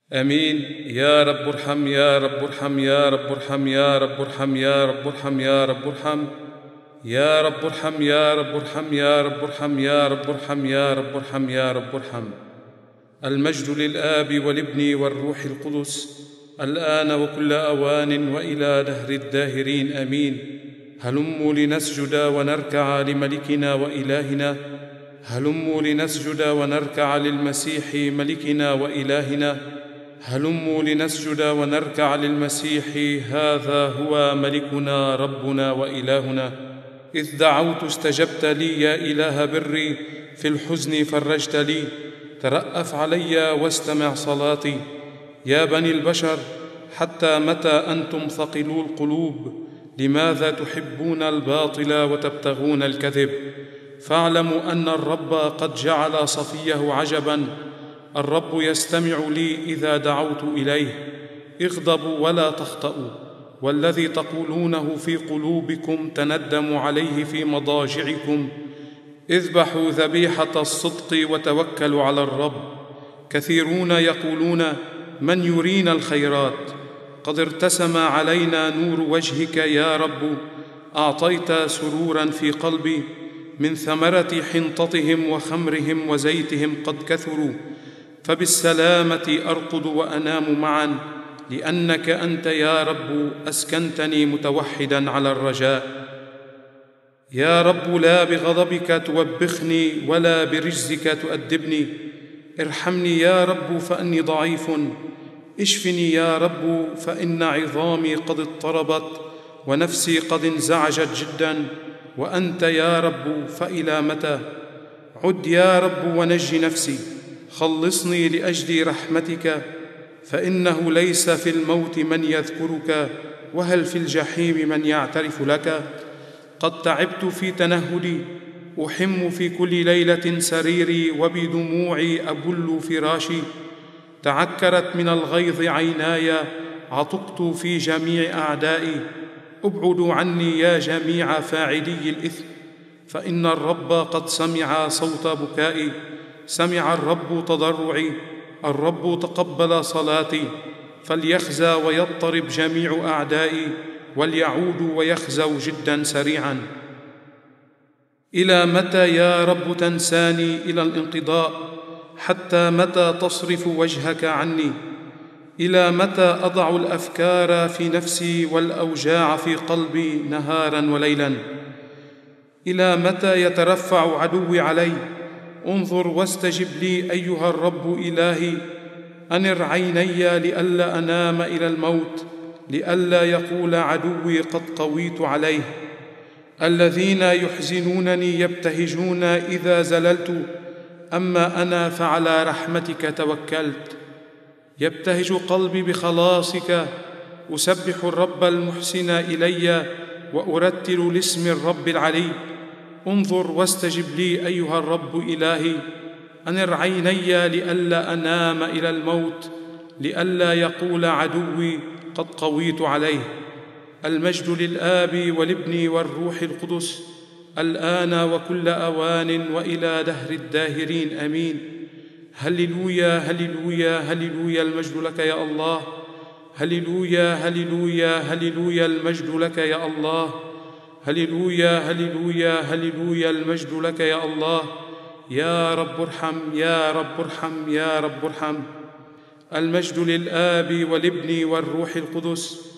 امين. يا رب ارحم، يا رب ارحم، يا رب ارحم، يا رب ارحم، يا رب ارحم، يا رب ارحم، يا رب ارحم، يا رب ارحم، يا رب ارحم، يا رب ارحم، يا رب ارحم، يا رب ارحم. المجد للآب والابن والروح القدس، الآن وكل أوان وإلى دهر الداهرين. آمين. هلموا لنسجد ونركع لملكنا وإلهنا، هلموا لنسجد ونركع للمسيح ملكنا وإلهنا، هلموا لنسجد ونركع للمسيح، هذا هو ملكنا ربنا وإلهنا. إذ دعوت استجبت لي يا إله بري، في الحزن فرجت لي، ترأف علي واستمع صلاتي. يا بني البشر، حتى متى أنتم ثقلو القلوب؟ لماذا تحبون الباطل وتبتغون الكذب؟ فاعلموا أن الرب قد جعل صفيه عجبا، الرب يستمع لي إذا دعوت إليه. اغضبوا ولا تخطئوا، والذي تقولونه في قلوبكم تندموا عليه في مضاجعكم. اذبحوا ذبيحة الصدق وتوكلوا على الرب. كثيرون يقولون: من يرينا الخيرات؟ قد ارتسم علينا نور وجهك يا رب، أعطيت سرورا في قلبي. من ثمرة حنطتهم وخمرهم وزيتهم قد كثروا، فبالسلامة أرقد وأنام معا، لأنك أنت يا رب أسكنتني متوحدا على الرجاء. يا رب، لا بغضبك توبخني ولا برجزك تؤدبني. ارحمني يا رب فإني ضعيف، اشفني يا رب فإن عظامي قد اضطربت ونفسي قد انزعجت جدا. وأنت يا رب فإلى متى؟ عد يا رب ونج نفسي، خلصني لأجل رحمتك، فإنه ليس في الموت من يذكرك، وهل في الجحيم من يعترف لك؟ قد تعبت في تنهدي، أحم في كل ليلة سريري، وبدموعي أبل فراشي. تعكرت من الغيظ عيناي، عطقت في جميع أعدائي. ابعدوا عني يا جميع فاعلي الإثم، فإن الرب قد سمع صوت بكائي، سمع الرب تضرعي، الرب تقبل صلاتي. فليخزى ويضطرب جميع أعدائي، وليعودوا ويخزوا جدا سريعا. إلى متى يا رب تنساني إلى الانقضاء؟ حتى متى تصرف وجهك عني؟ إلى متى أضع الأفكار في نفسي والأوجاع في قلبي نهارا وليلا؟ إلى متى يترفع عدوي علي؟ انظر واستجب لي أيها الرب إلهي. أنر عيني لئلا أنام إلى الموت، لئلا يقول عدوي قد قويت عليه. الذين يحزنونني يبتهجون إذا زللت، أما أنا فعلى رحمتك توكلت. يبتهج قلبي بخلاصك، أسبح الرب المحسن إلي، وأرتل لاسم الرب العلي. انظر واستجب لي أيها الرب إلهي. أنر عيني لئلا أنام إلى الموت، لئلا يقول عدوي قد قويت عليه. المجد للآب والابن والروح القدس، الآن وكل أوان وإلى دهر الداهرين. آمين. هللويا هللويا هللويا، المجد لك يا الله. هللويا هللويا هللويا، المجد لك يا الله. هللويا هللويا هللويا، المجد لك يا الله. يا رب ارحم، يا رب ارحم، يا رب ارحم. المجد للآب والابن والروح القدس،